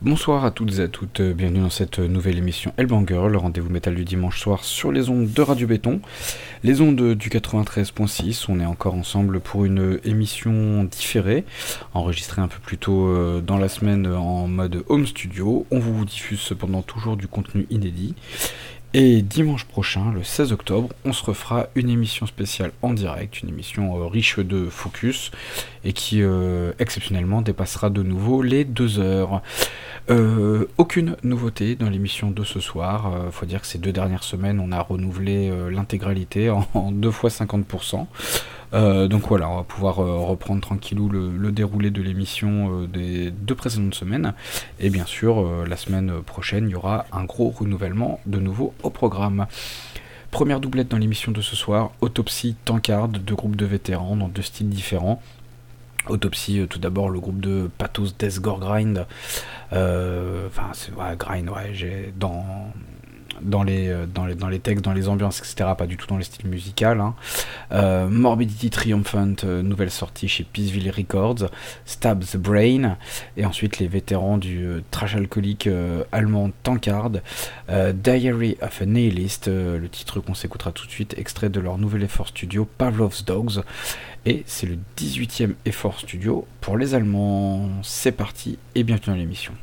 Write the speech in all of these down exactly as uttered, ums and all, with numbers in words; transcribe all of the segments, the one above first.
Bonsoir à toutes et à toutes, bienvenue dans cette nouvelle émission Hellbanger, le rendez-vous métal du dimanche soir sur les ondes de Radio Béton, les ondes du quatre-vingt-treize point six. On est encore ensemble pour une émission différée, enregistrée un peu plus tôt dans la semaine en mode home studio. On vous diffuse cependant toujours du contenu inédit. Et dimanche prochain, le seize octobre, on se refera une émission spéciale en direct, une émission euh, riche de focus et qui euh, exceptionnellement dépassera de nouveau les deux heures. Euh, aucune nouveauté dans l'émission de ce soir. Euh, faut dire que ces deux dernières semaines, on a renouvelé euh, l'intégralité en, en deux fois cinquante pour cent. Euh, donc voilà, on va pouvoir euh, reprendre tranquillou le, le déroulé de l'émission euh, des deux précédentes semaines. Et bien sûr, euh, la semaine prochaine, il y aura un gros renouvellement de nouveau au programme. Première doublette dans l'émission de ce soir, Autopsy, Tankard, deux groupes de vétérans dans deux styles différents. Autopsy, euh, tout d'abord le groupe de Pathos Death Gore Grind. Euh, enfin, c'est ouais, Grind, ouais, j'ai dans... Dans les, dans, les, dans les textes, dans les ambiances, et cetera, pas du tout dans le style musical. Hein. Euh, Morbidity Triumphant, euh, nouvelle sortie chez Peaceville Records, Stab the Brain, et ensuite les vétérans du euh, trash alcoolique euh, allemand Tankard, euh, Diary of a Nihilist, euh, le titre qu'on s'écoutera tout de suite, extrait de leur nouvel effort studio Pavlov's Dogs, et c'est le dix-huitième effort studio pour les Allemands. C'est parti, et bienvenue dans l'émission.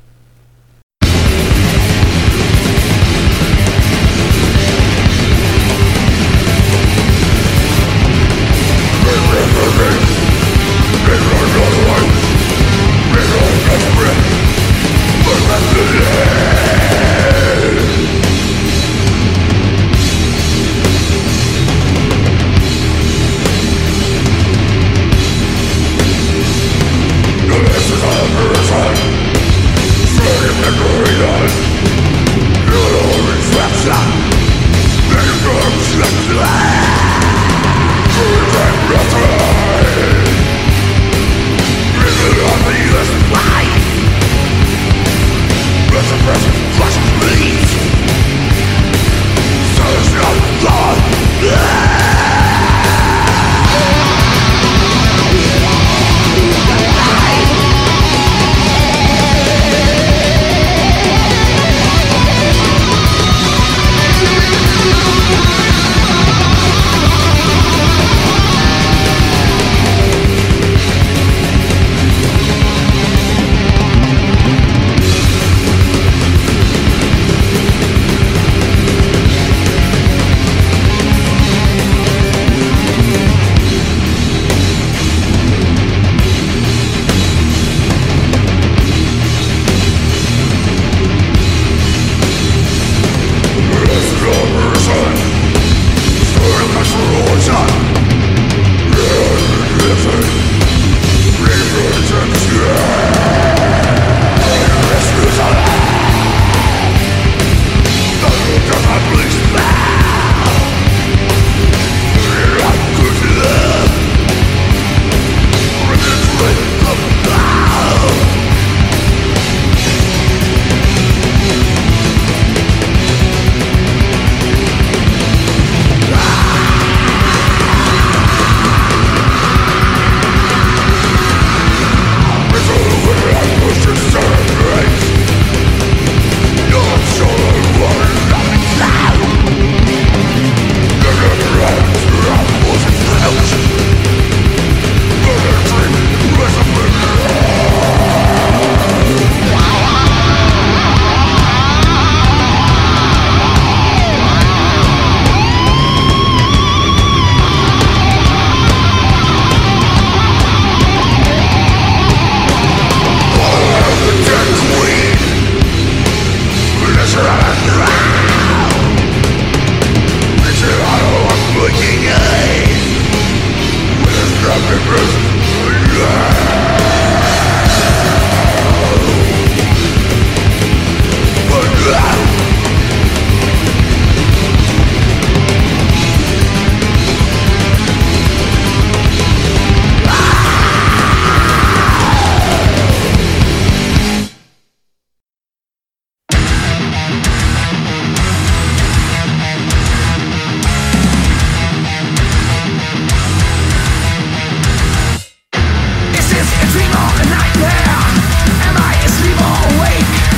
Is this a dream or a nightmare? Am I asleep or awake?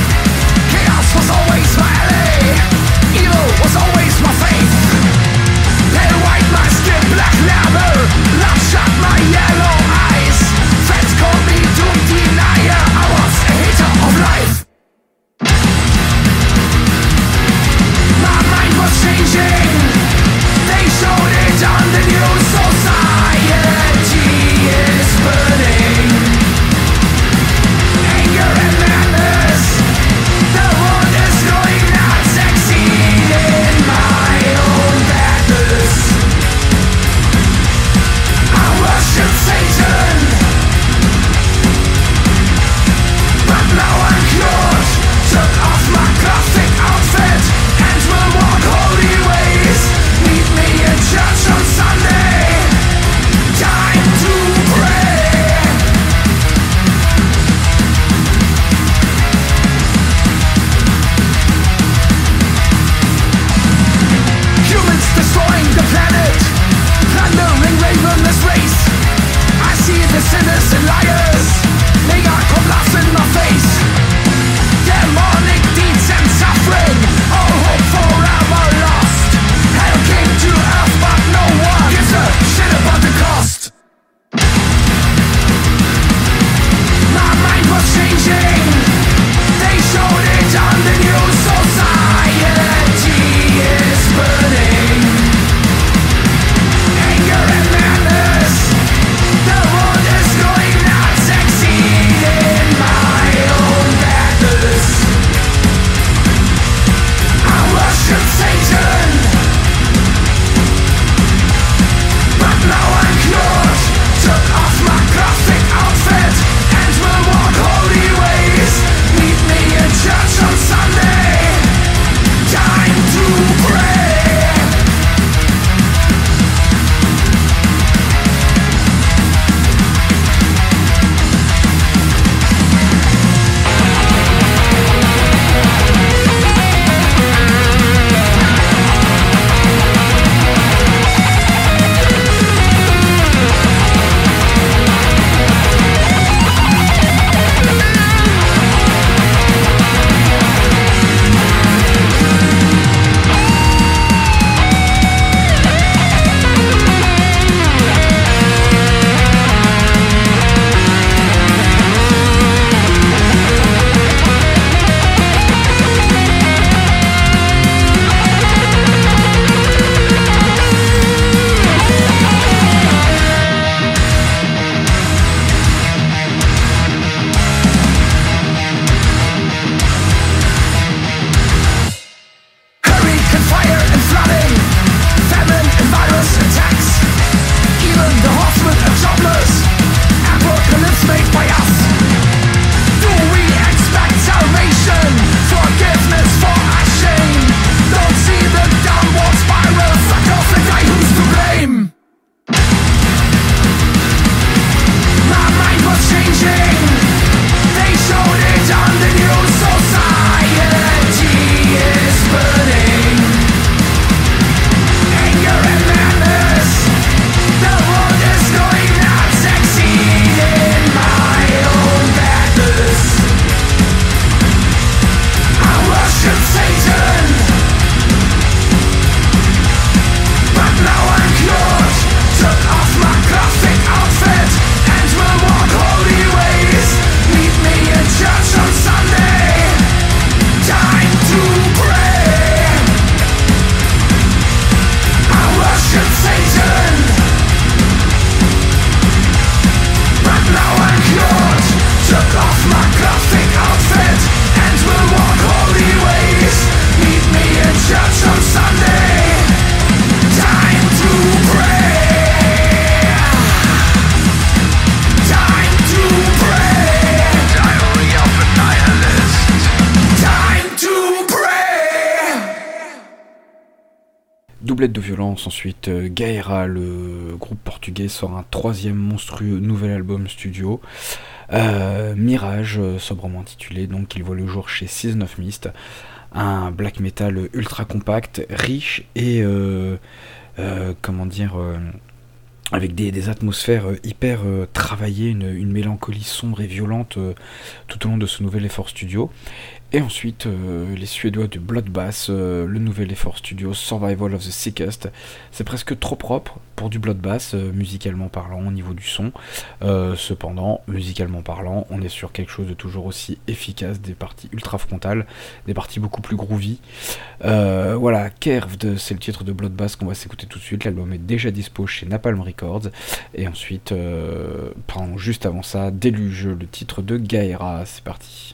doublette de violence, ensuite euh, Gaera, le groupe portugais, sort un troisième monstrueux nouvel album studio. Euh, Mirage, euh, sobrement intitulé, donc il voit le jour chez Season of Mist, un black metal ultra compact, riche et euh, euh, comment dire, euh, avec des, des atmosphères hyper euh, travaillées, une, une mélancolie sombre et violente euh, tout au long de ce nouvel effort studio. Et ensuite, euh, les Suédois de Bloodbath, euh, le nouvel effort studio Survival of the Sickest. C'est presque trop propre pour du Bloodbath, euh, musicalement parlant, au niveau du son. Euh, cependant, musicalement parlant, on est sur quelque chose de toujours aussi efficace, des parties ultra frontales, des parties beaucoup plus groovy. Euh, voilà, Curved, c'est le titre de Bloodbath qu'on va s'écouter tout de suite. L'album est déjà dispo chez Napalm Records. Et ensuite, euh, pardon, juste avant ça, Déluge, le titre de Gaera. C'est parti.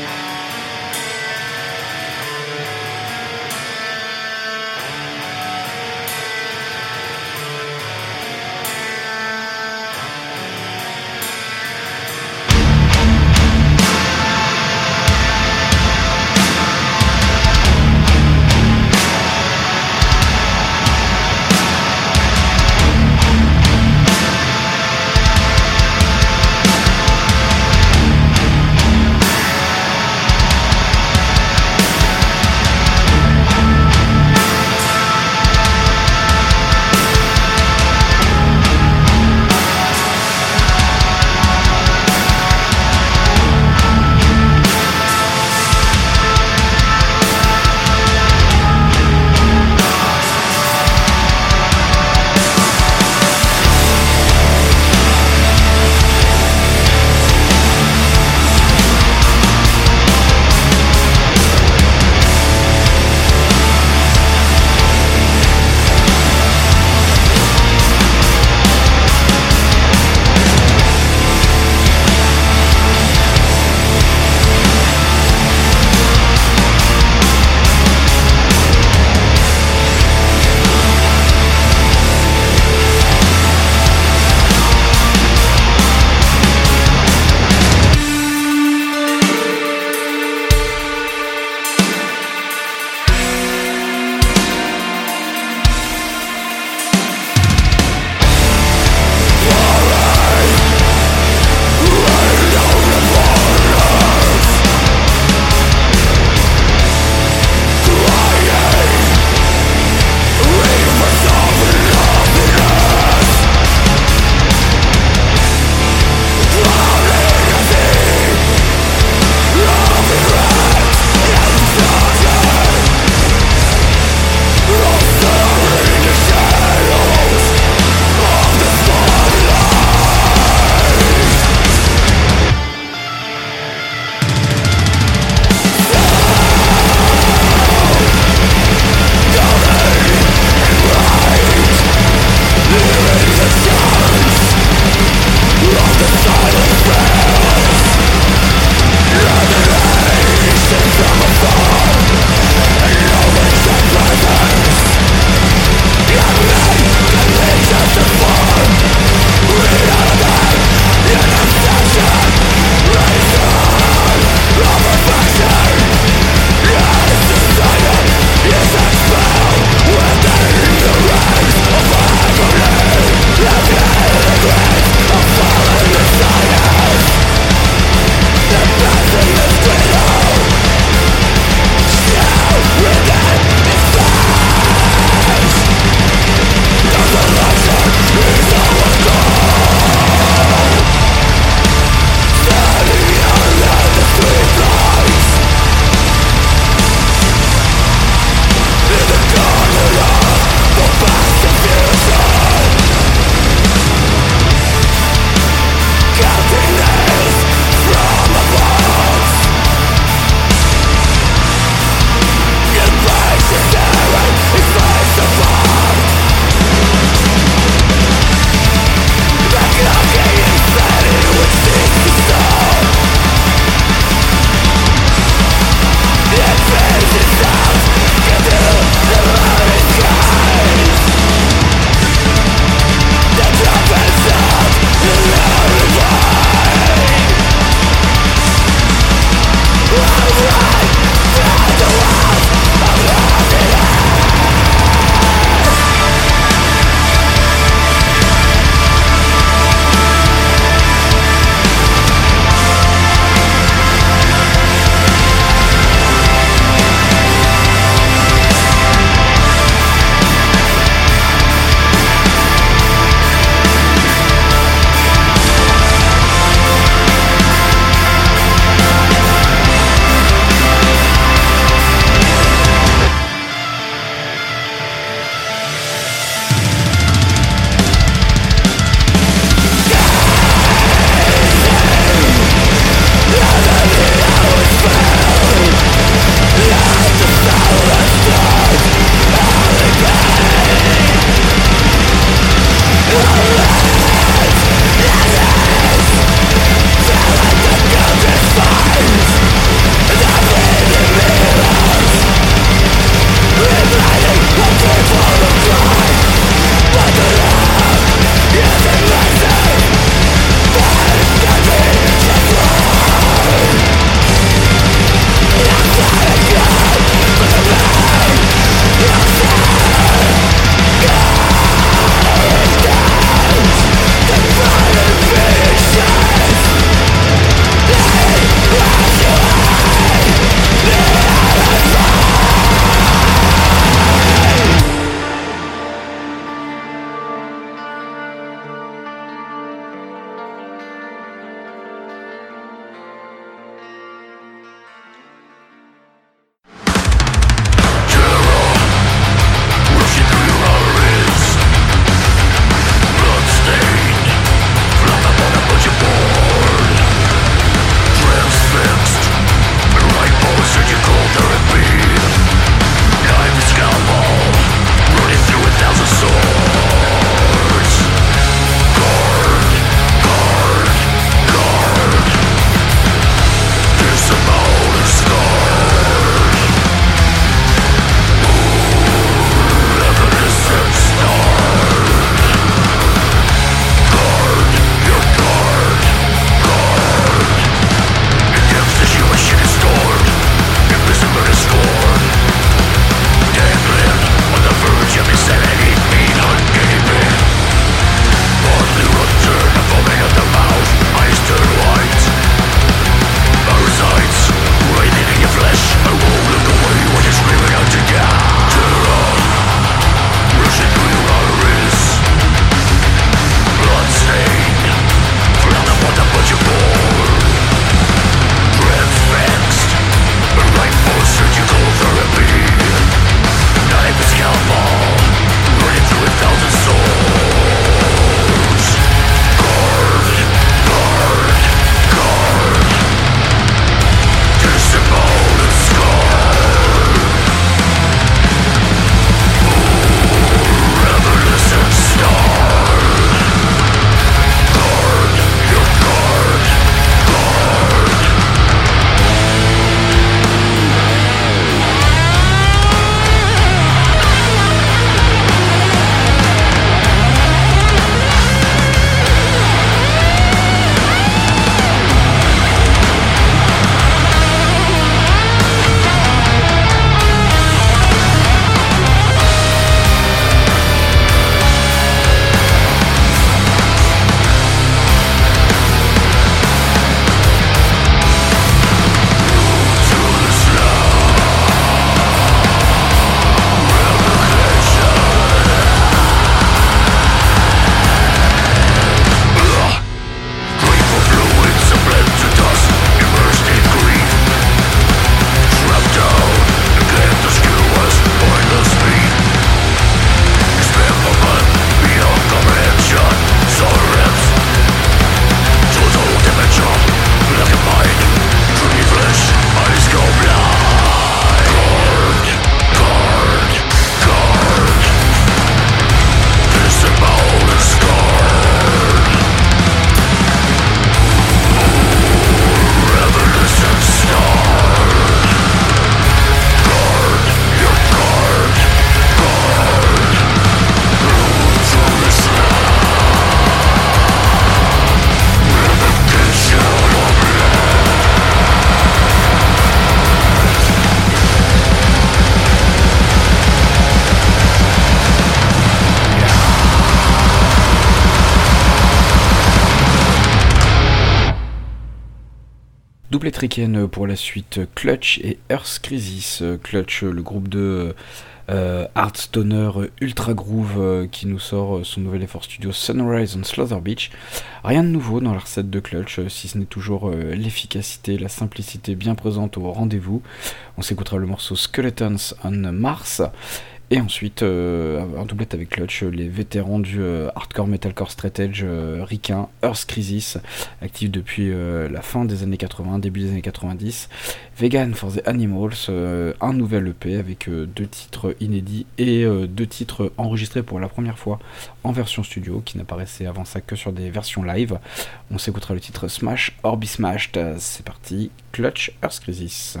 Double tricken pour la suite, Clutch et Earth Crisis. Clutch, le groupe de euh, Hardstoner Ultra Groove euh, qui nous sort son nouvel effort studio Sunrise on Slaughter Beach. Rien de nouveau dans la recette de Clutch, si ce n'est toujours euh, l'efficacité, la simplicité bien présente au rendez-vous. On s'écoutera le morceau Skeletons on Mars. Et ensuite, euh, un doublette avec Clutch, les vétérans du euh, hardcore metalcore straight edge euh, ricain, Earth Crisis, actif depuis euh, la fin des années quatre-vingts, début des années quatre-vingt-dix. Vegan for the Animals, euh, un nouvel E P avec euh, deux titres inédits et euh, deux titres enregistrés pour la première fois en version studio, qui n'apparaissaient avant ça que sur des versions live. On s'écoutera le titre Smash or Be Smashed. C'est parti, Clutch, Earth Crisis.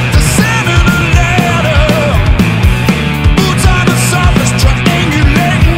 Boots on the surface, triangulating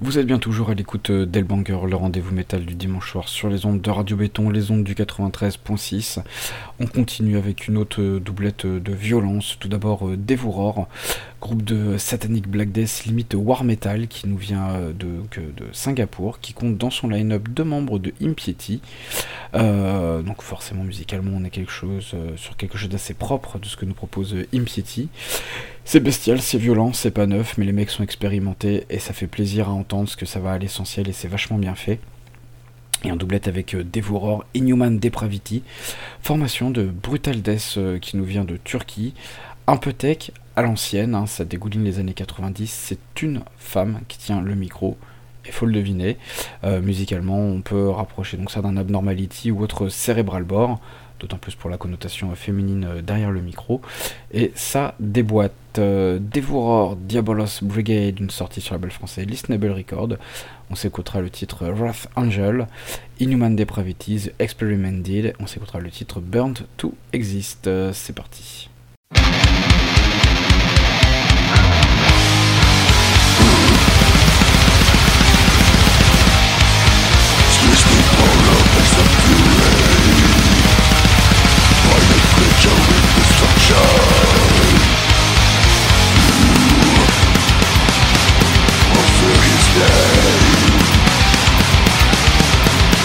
Vous êtes bien toujours à l'écoute d'Hellbanger, le rendez-vous métal du dimanche soir sur les ondes de Radio Béton, les ondes du quatre-vingt-treize point six. On continue avec une autre doublette de violence. Tout d'abord Devouror, groupe de Satanic Black Death limite War Metal qui nous vient de, de Singapour, qui compte dans son line-up deux membres de Impiety. Euh, donc forcément musicalement on est quelque chose, euh, sur quelque chose d'assez propre de ce que nous propose Impiety. C'est bestial, c'est violent, c'est pas neuf, mais les mecs sont expérimentés et ça fait plaisir à entendre parce que ça va à l'essentiel et c'est vachement bien fait. Et en doublette avec euh, Devouror, Inhuman Depravity, formation de Brutal Death euh, qui nous vient de Turquie, un peu tech à l'ancienne, hein, ça dégouline les années quatre-vingt-dix, c'est une femme qui tient le micro. Il faut le deviner. Euh, musicalement, on peut rapprocher donc ça d'un Abnormality ou autre Cerebral Bore, d'autant plus pour la connotation féminine derrière le micro. Et ça déboîte. Euh, Devouror, Diabolos Brigade, une sortie sur la label français Listenable Record. On s'écoutera le titre Wrath Angel. Inhuman Depravities, Experimented. On s'écoutera le titre Burnt to Exist. Euh, c'est parti.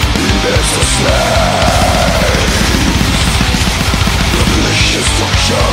Revelation structure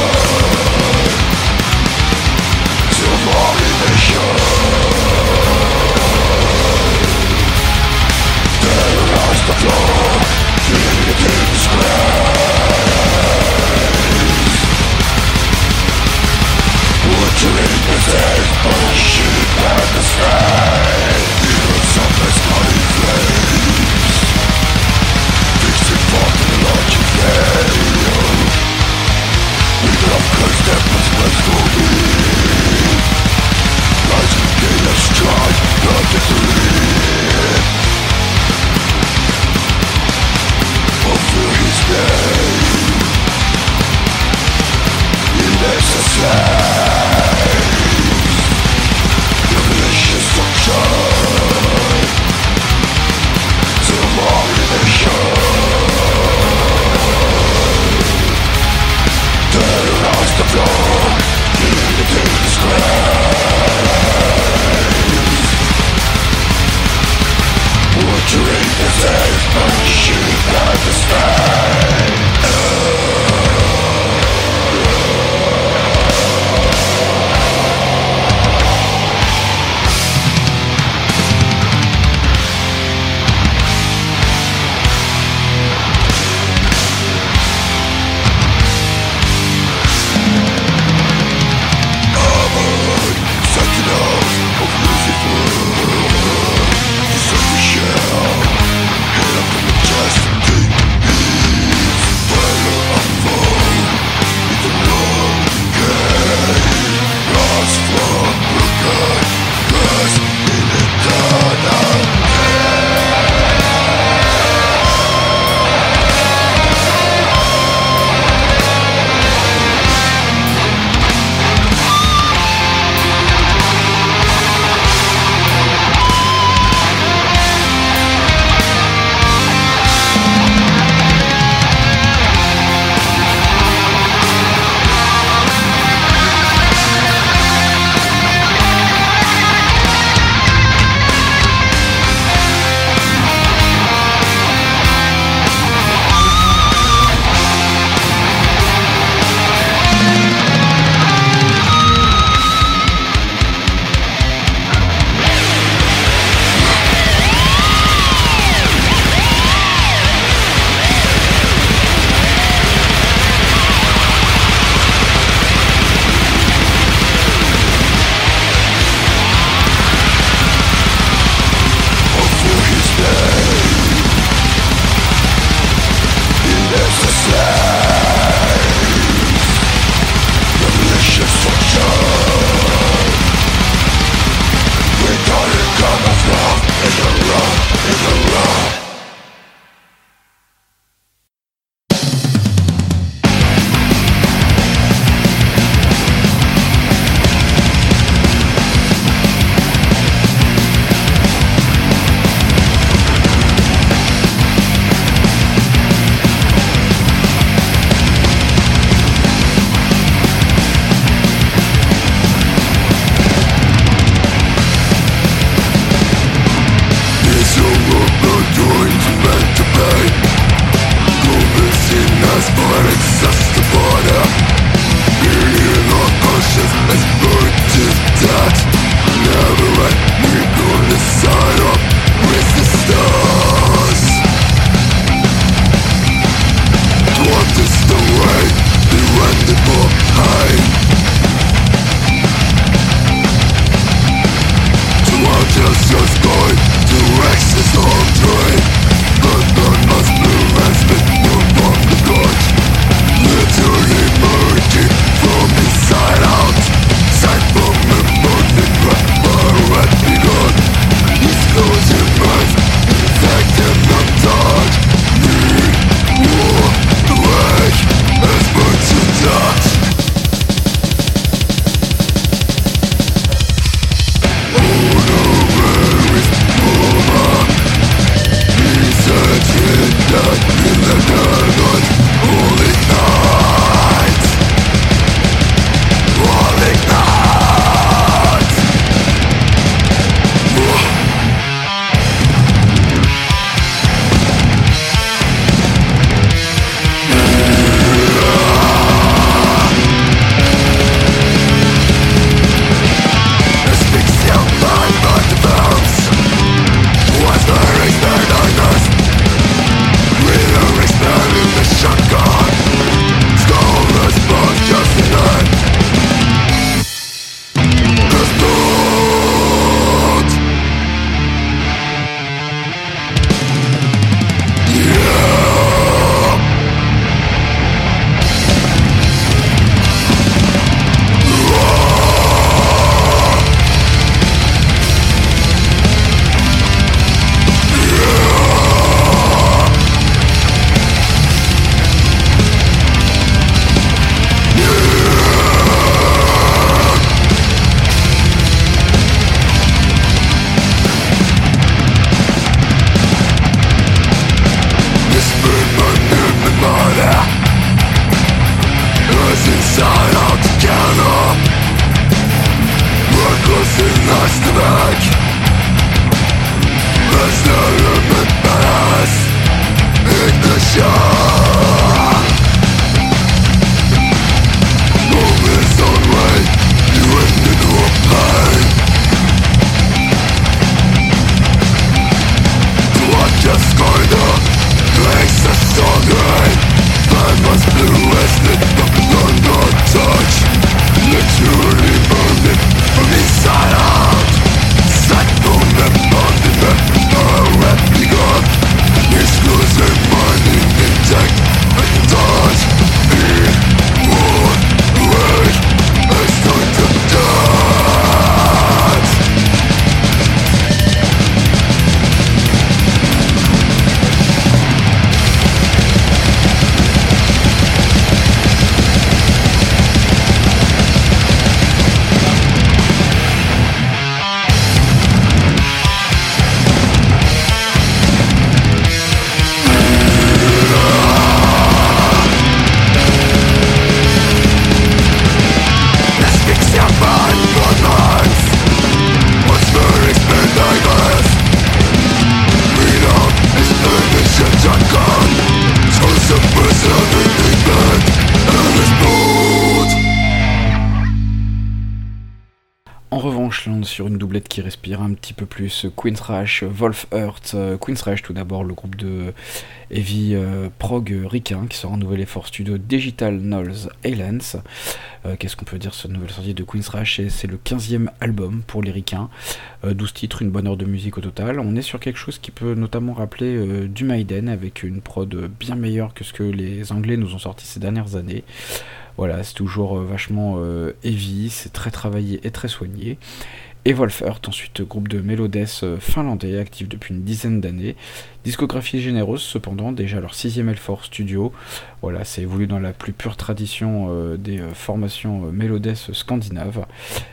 Sur une doublette qui respire un petit peu plus, Queensrÿche, Wolfheart. euh, Queensrÿche tout d'abord, le groupe de heavy euh, prog ricain qui sort un nouvel effort studio Digital Knolls Islands. Euh, qu'est-ce qu'on peut dire sur cette nouvelle sortie de Queensrÿche? C'est le quinzième album pour les ricains, euh, douze titres, une bonne heure de musique au total. On est sur quelque chose qui peut notamment rappeler euh, du Maiden, avec une prod bien meilleure que ce que les Anglais nous ont sorti ces dernières années. Voilà, c'est toujours euh, vachement euh, heavy, c'est très travaillé et très soigné. Et Wolfheart, ensuite groupe de Melodeath finlandais, actif depuis une dizaine d'années. Discographie généreuse cependant, déjà leur sixième effort studio. Voilà, c'est évolué dans la plus pure tradition euh, des euh, formations euh, Melodeath scandinaves.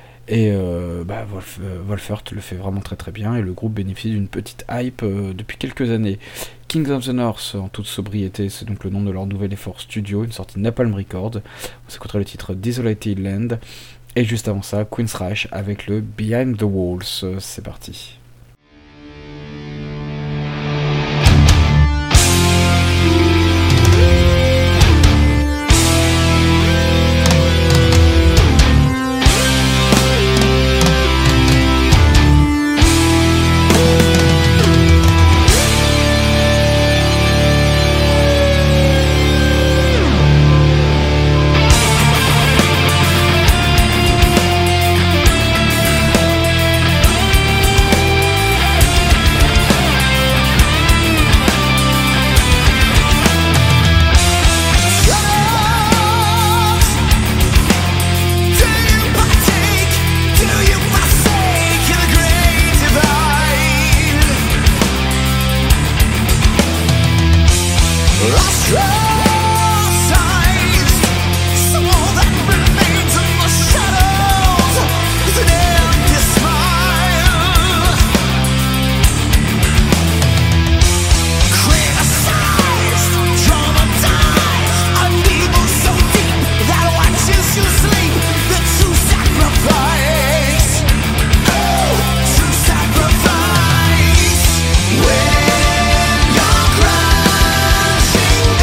Et euh, bah, Wolf, euh, Wolfheart le fait vraiment très très bien, et le groupe bénéficie d'une petite hype euh, depuis quelques années. Kings of the North, en toute sobriété, c'est donc le nom de leur nouvel effort studio, une sortie Napalm Records. On s'écoutera le titre Desolated Land. Et juste avant ça, Queensrÿche avec le Behind the Walls. C'est parti. When you're crashing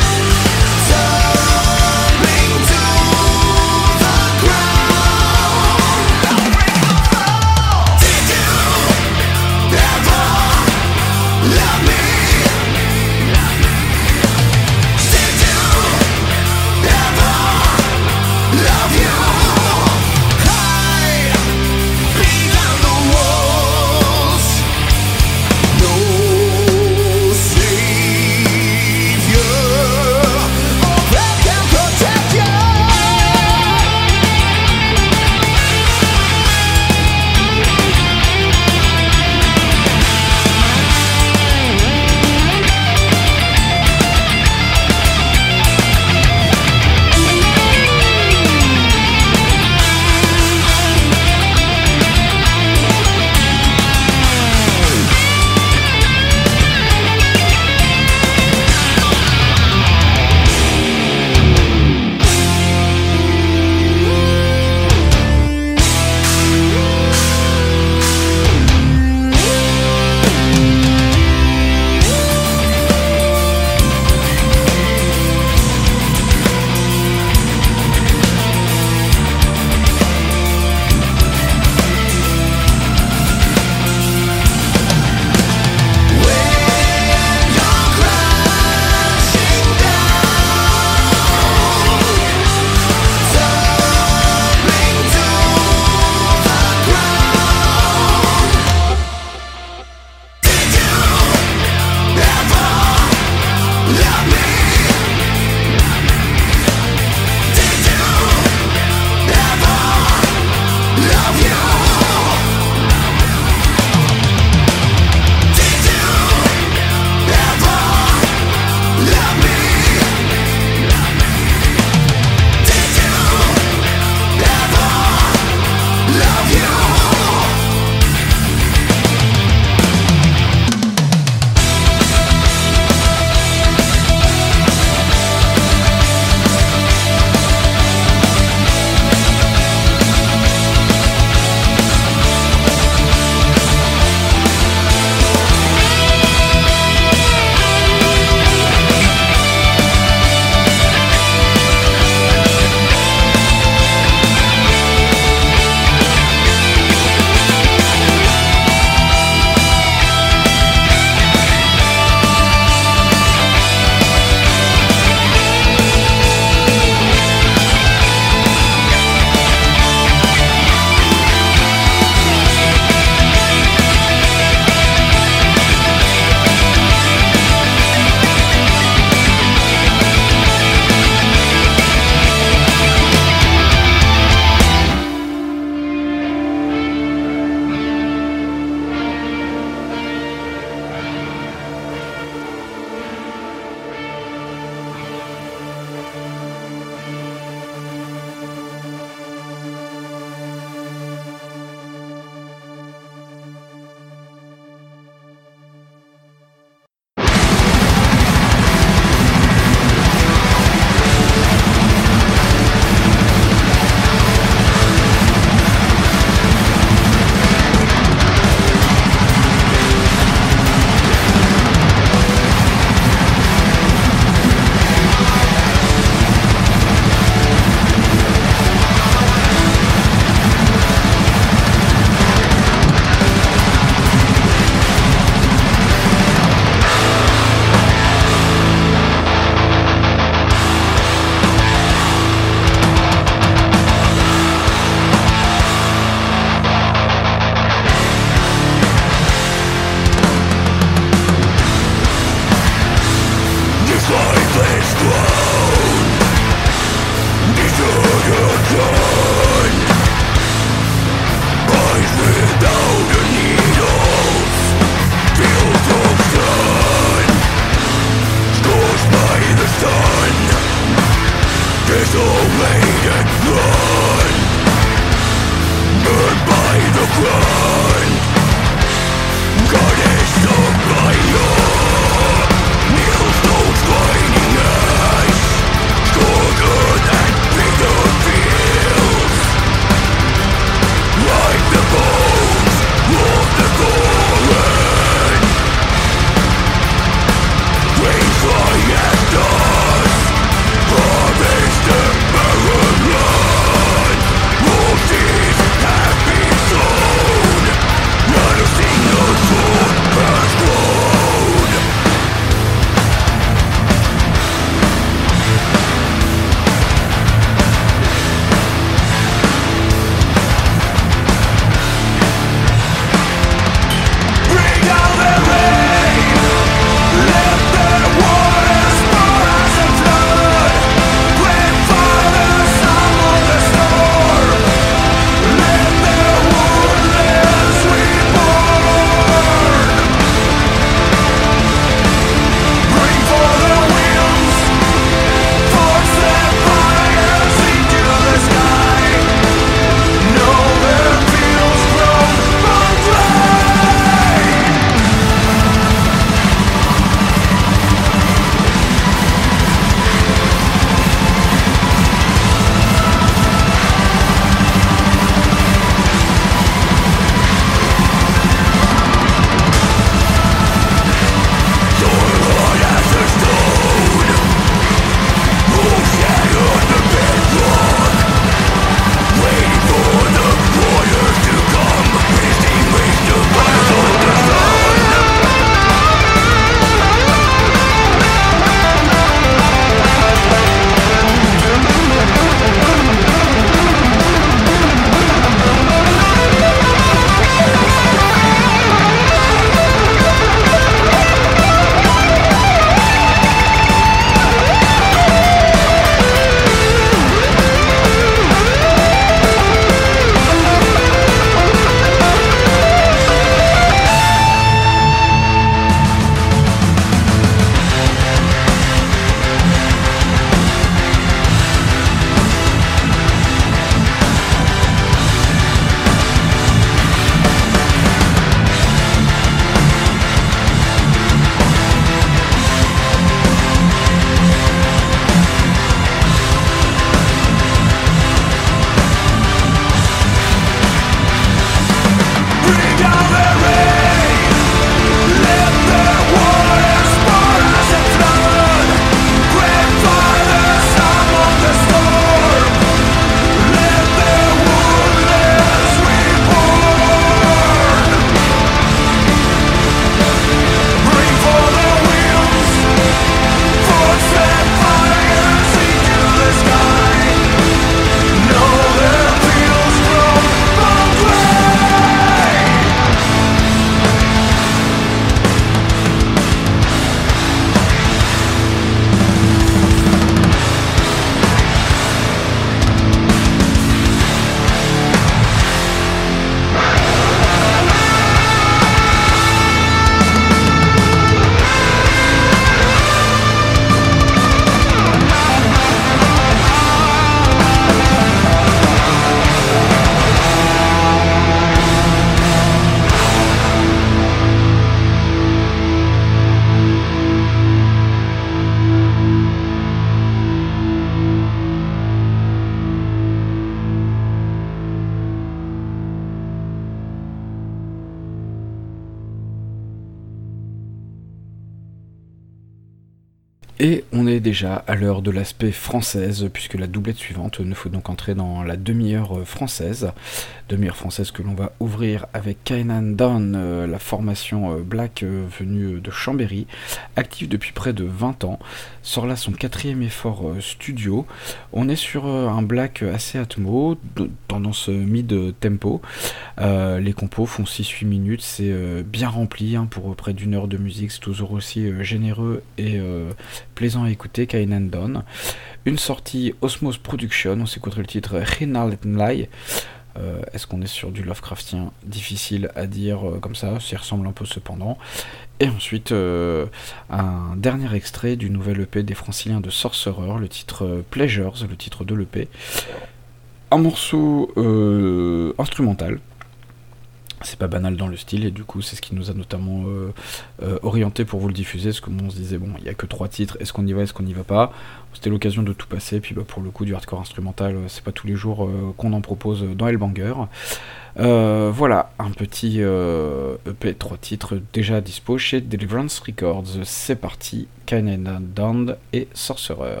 Et on est déjà à l'heure de l'aspect française, puisque la doublette suivante nous faut donc entrer dans la demi-heure française. Demi-heure française que l'on va ouvrir avec Kainan Dawn, euh, la formation euh, black euh, venue de Chambéry, active depuis près de vingt ans, sort là son quatrième effort euh, studio. On est sur euh, un black assez atmo, de, tendance euh, mid-tempo. Euh, les compos font six huit minutes, c'est euh, bien rempli hein, pour près d'une heure de musique, c'est toujours aussi euh, généreux et euh, plaisant à écouter. Kainan Dawn. Une sortie Osmose Production, on s'écouterait le titre Rinaltenlai. Euh, Est-ce qu'on est sur du Lovecraftien? Difficile à dire euh, comme ça, ça ressemble un peu cependant. Et ensuite, euh, un dernier extrait du nouvel E P des Franciliens de Sorcerer, le titre euh, Pleasures, le titre de l'E P. Un morceau euh, instrumental. C'est pas banal dans le style, et du coup c'est ce qui nous a notamment euh, euh, orienté pour vous le diffuser, parce que bon, on se disait bon, il y a que trois titres, est-ce qu'on y va, est-ce qu'on y va pas. C'était l'occasion de tout passer, et puis bah, pour le coup du hardcore instrumental, c'est pas tous les jours euh, qu'on en propose dans Hellbanger. Euh, voilà, un petit euh, E P, trois titres déjà à dispo chez Deliverance Records. C'est parti, Kainan Dawn et Sorcerer.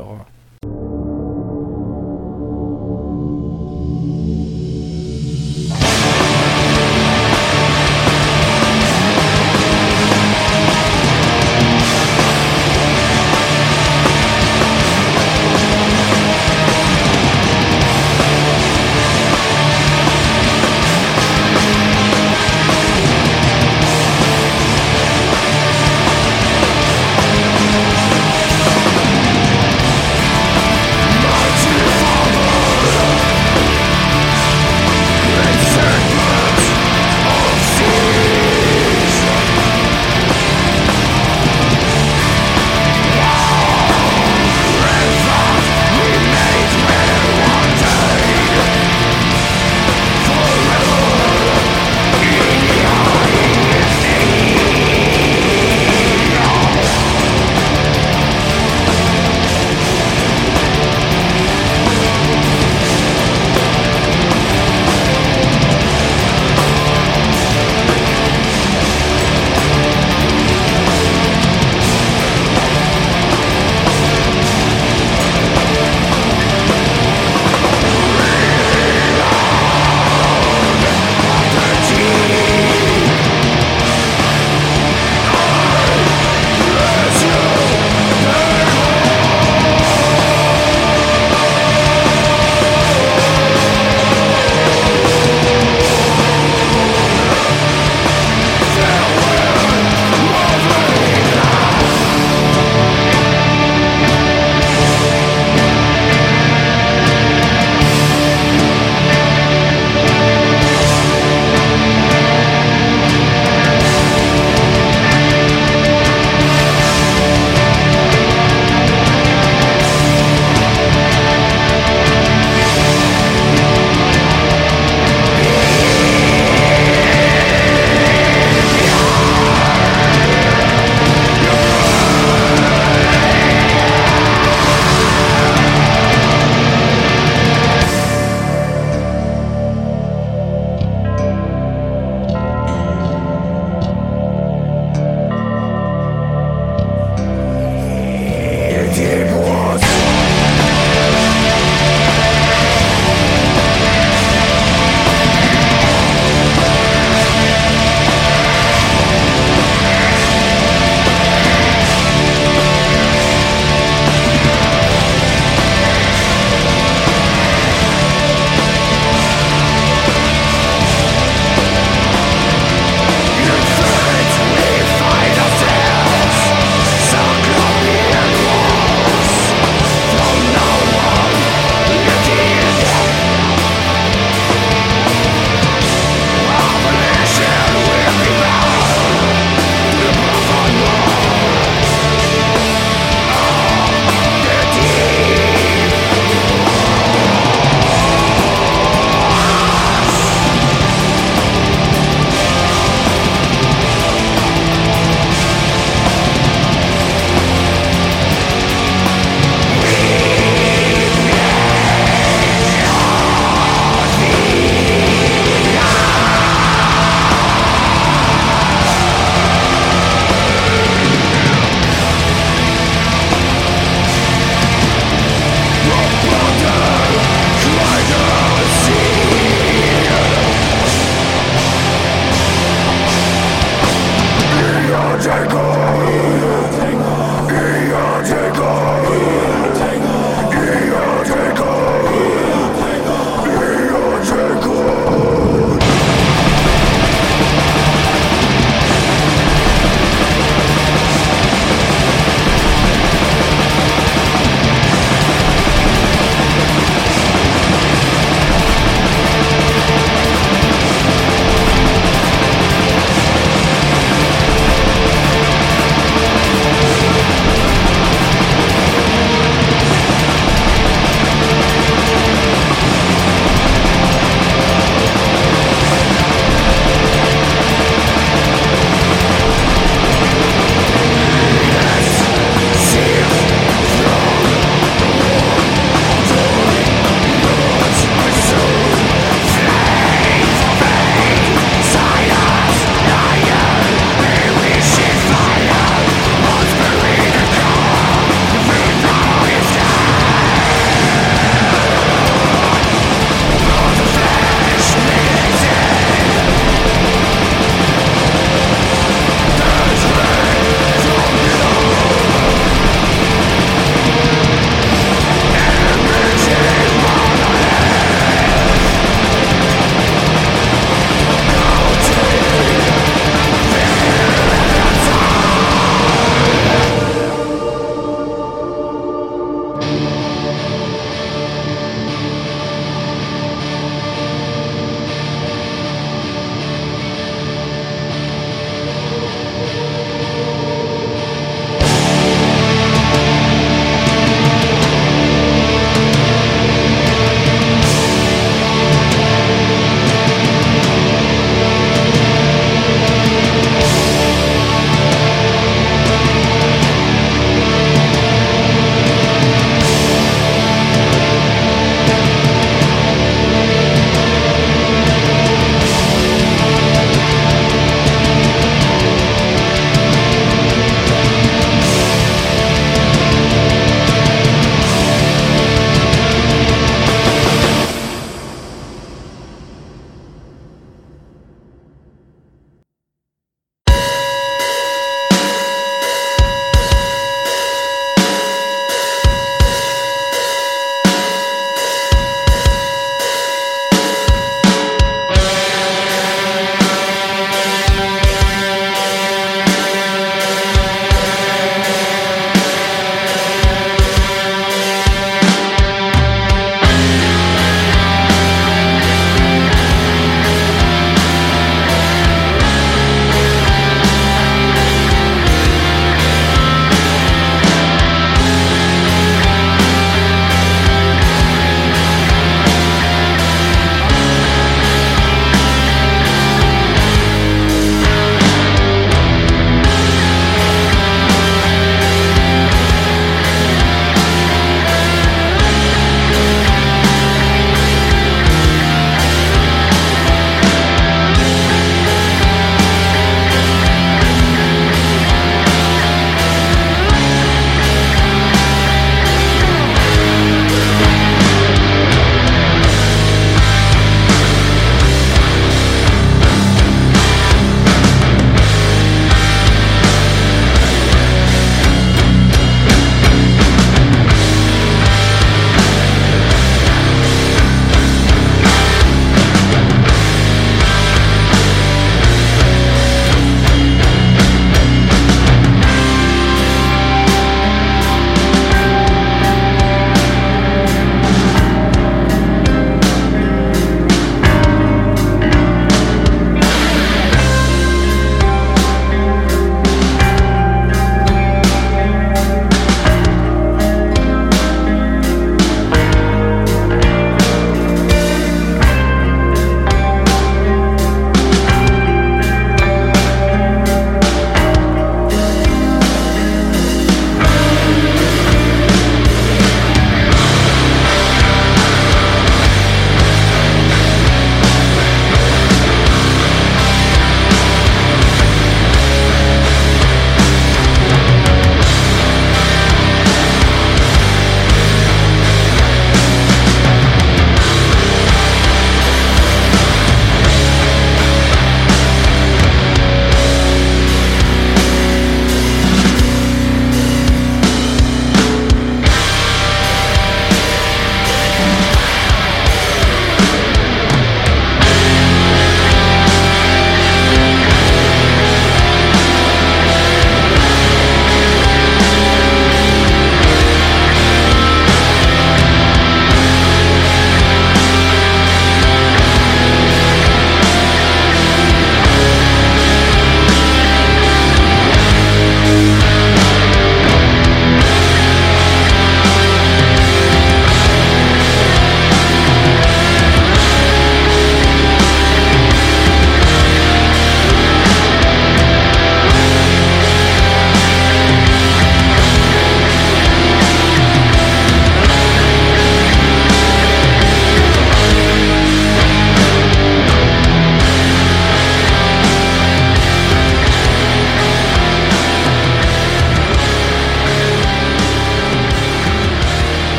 We'll be right back.